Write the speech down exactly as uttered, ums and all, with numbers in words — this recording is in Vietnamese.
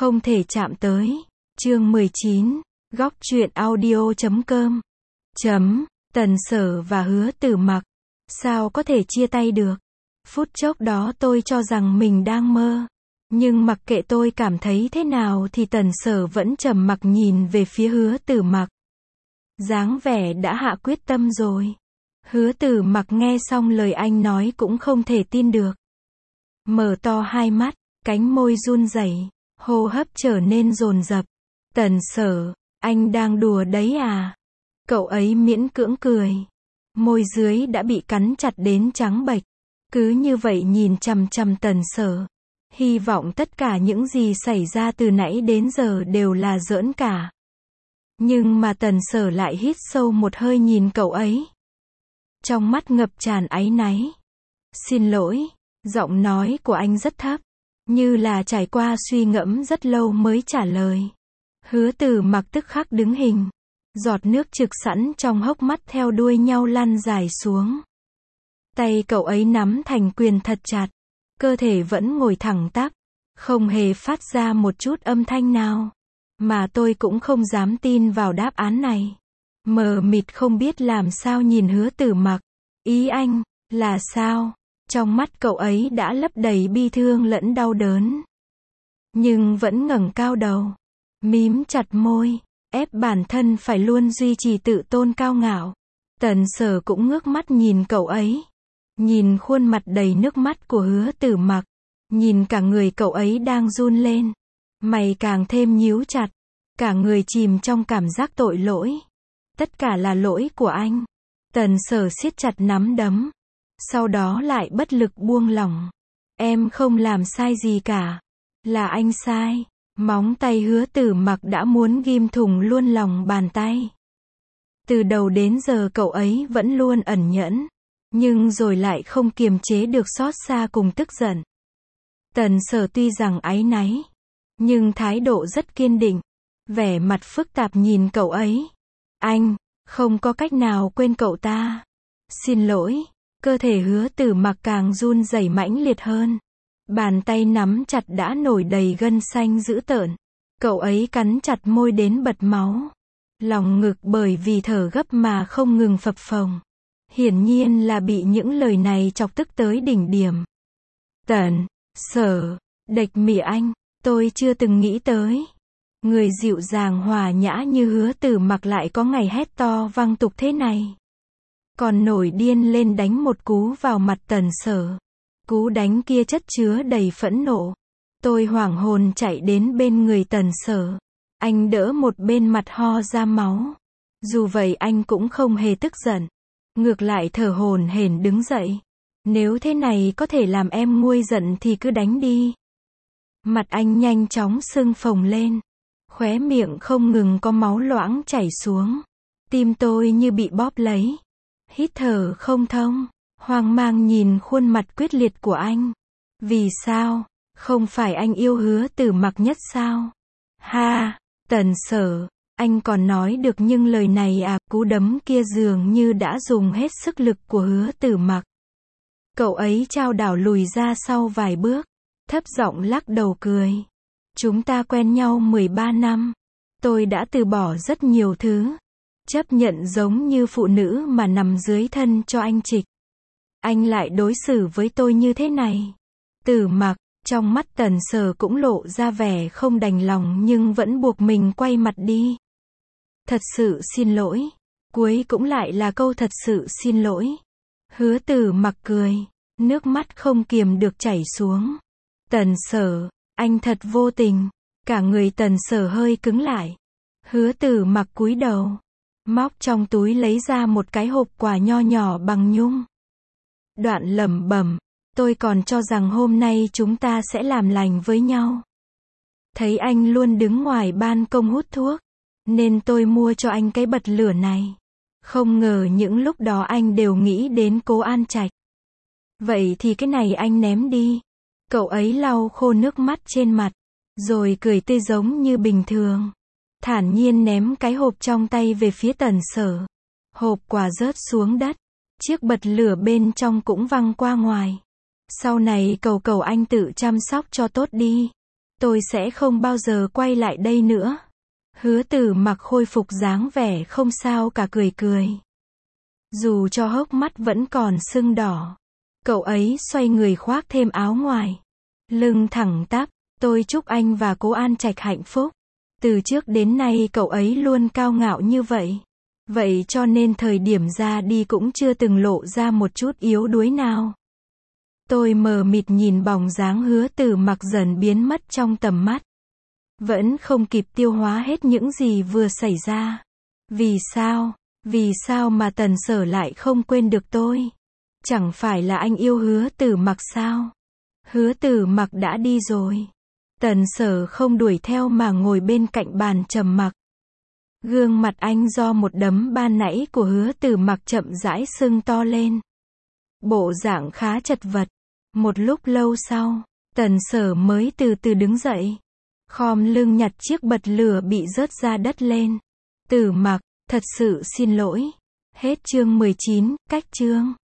Không thể chạm tới. Chương mười chín. Góc truyện audio chấm com. Chấm. Tần Sở và Hứa Tử Mặc. Sao có thể chia tay được? Phút chốc đó tôi cho rằng mình đang mơ. Nhưng mặc kệ tôi cảm thấy thế nào thì Tần Sở vẫn trầm mặc nhìn về phía Hứa Tử Mặc. Dáng vẻ đã hạ quyết tâm rồi. Hứa Tử Mặc nghe xong lời anh nói cũng không thể tin được. Mở to hai mắt, cánh môi run rẩy, hô hấp trở nên dồn dập. Tần Sở, anh đang đùa đấy à? Cậu ấy miễn cưỡng cười. Môi dưới đã bị cắn chặt đến trắng bệch. Cứ như vậy nhìn chằm chằm Tần Sở. Hy vọng tất cả những gì xảy ra từ nãy đến giờ đều là giỡn cả. Nhưng mà Tần Sở lại hít sâu một hơi nhìn cậu ấy. Trong mắt ngập tràn áy náy. Xin lỗi, giọng nói của anh rất thấp, như là trải qua suy ngẫm rất lâu mới trả lời. Hứa Tử Mặc tức khắc đứng hình. Giọt nước trực sẵn trong hốc mắt theo đuôi nhau lăn dài xuống. Tay cậu ấy nắm thành quyền thật chặt. Cơ thể vẫn ngồi thẳng tắp. Không hề phát ra một chút âm thanh nào. Mà tôi cũng không dám tin vào đáp án này. Mờ mịt không biết làm sao nhìn Hứa Tử Mặc. Ý anh, là sao? Trong mắt cậu ấy đã lấp đầy bi thương lẫn đau đớn. Nhưng vẫn ngẩng cao đầu. Mím chặt môi. Ép bản thân phải luôn duy trì tự tôn cao ngạo. Tần Sở cũng ngước mắt nhìn cậu ấy. Nhìn khuôn mặt đầy nước mắt của Hứa Tử Mặc. Nhìn cả người cậu ấy đang run lên. Mày càng thêm nhíu chặt. Cả người chìm trong cảm giác tội lỗi. Tất cả là lỗi của anh. Tần Sở siết chặt nắm đấm. Sau đó lại bất lực buông lỏng. Em không làm sai gì cả. Là anh sai. Móng tay Hứa Tử Mặc đã muốn ghim thủng luôn lòng bàn tay. Từ đầu đến giờ cậu ấy vẫn luôn ẩn nhẫn. Nhưng rồi lại không kiềm chế được xót xa cùng tức giận. Tần Sở tuy rằng áy náy. Nhưng thái độ rất kiên định. Vẻ mặt phức tạp nhìn cậu ấy. Anh, không có cách nào quên cậu ta. Xin lỗi. Cơ thể Hứa Tử Mặc càng run rẩy mãnh liệt hơn. Bàn tay nắm chặt đã nổi đầy gân xanh dữ tợn. Cậu ấy cắn chặt môi đến bật máu. Lòng ngực bởi vì thở gấp mà không ngừng phập phồng. Hiển nhiên là bị những lời này chọc tức tới đỉnh điểm. Tần Sở, địch mị anh, tôi chưa từng nghĩ tới. Người dịu dàng hòa nhã như Hứa Tử Mặc lại có ngày hét to vang tục thế này. Còn nổi điên lên đánh một cú vào mặt Tần Sở. Cú đánh kia chất chứa đầy phẫn nộ. Tôi hoảng hồn chạy đến bên người Tần Sở. Anh đỡ một bên mặt ho ra máu. Dù vậy anh cũng không hề tức giận. Ngược lại thở hổn hển đứng dậy. Nếu thế này có thể làm em nguôi giận thì cứ đánh đi. Mặt anh nhanh chóng sưng phồng lên. Khóe miệng không ngừng có máu loãng chảy xuống. Tim tôi như bị bóp lấy. Hít thở không thông. Hoang mang nhìn khuôn mặt quyết liệt của anh. Vì sao? Không phải anh yêu Hứa Tử Mặc nhất sao? Ha! Tần Sở, anh còn nói được nhưng lời này à, cú đấm kia dường như đã dùng hết sức lực của Hứa Tử Mặc. Cậu ấy chao đảo lùi ra sau vài bước. Thấp giọng lắc đầu cười. Chúng ta quen nhau mười ba năm. Tôi đã từ bỏ rất nhiều thứ. Chấp nhận giống như phụ nữ mà nằm dưới thân cho anh trịch. Anh lại đối xử với tôi như thế này. Tử Mặc, trong mắt Tần Sở cũng lộ ra vẻ không đành lòng nhưng vẫn buộc mình quay mặt đi. Thật sự xin lỗi. Cuối cũng lại là câu thật sự xin lỗi. Hứa Tử Mặc cười. Nước mắt không kiềm được chảy xuống. Tần Sở, anh thật vô tình. Cả người Tần Sở hơi cứng lại. Hứa Tử Mặc cúi đầu. Móc trong túi lấy ra một cái hộp quà nho nhỏ bằng nhung. Đoạn lẩm bẩm, tôi còn cho rằng hôm nay chúng ta sẽ làm lành với nhau. Thấy anh luôn đứng ngoài ban công hút thuốc, nên tôi mua cho anh cái bật lửa này. Không ngờ những lúc đó anh đều nghĩ đến Cố An Trạch. Vậy thì cái này anh ném đi. Cậu ấy lau khô nước mắt trên mặt, rồi cười tươi giống như bình thường. Thản nhiên ném cái hộp trong tay về phía Tần Sở. Hộp quà rớt xuống đất. Chiếc bật lửa bên trong cũng văng qua ngoài. Sau này cầu cầu anh tự chăm sóc cho tốt đi. Tôi sẽ không bao giờ quay lại đây nữa. Hứa Tử Mặc khôi phục dáng vẻ không sao cả, cười cười. Dù cho hốc mắt vẫn còn sưng đỏ. Cậu ấy xoay người khoác thêm áo ngoài. Lưng thẳng tắp. Tôi chúc anh và cô An Trạch hạnh phúc. Từ trước đến nay cậu ấy luôn cao ngạo như vậy. Vậy cho nên thời điểm ra đi cũng chưa từng lộ ra một chút yếu đuối nào. Tôi mờ mịt nhìn bóng dáng Hứa Tử Mặc dần biến mất trong tầm mắt. Vẫn không kịp tiêu hóa hết những gì vừa xảy ra. Vì sao? Vì sao mà Tần Sở lại không quên được tôi? Chẳng phải là anh yêu Hứa Tử Mặc sao? Hứa Tử Mặc đã đi rồi. Tần Sở không đuổi theo mà ngồi bên cạnh bàn trầm mặc. Gương mặt anh do một đấm ban nãy của Hứa Tử Mặc chậm rãi sưng to lên. Bộ dạng khá chật vật. Một lúc lâu sau, Tần Sở mới từ từ đứng dậy. Khom lưng nhặt chiếc bật lửa bị rớt ra đất lên. Tử Mặc, thật sự xin lỗi. Hết chương mười chín, cách chương.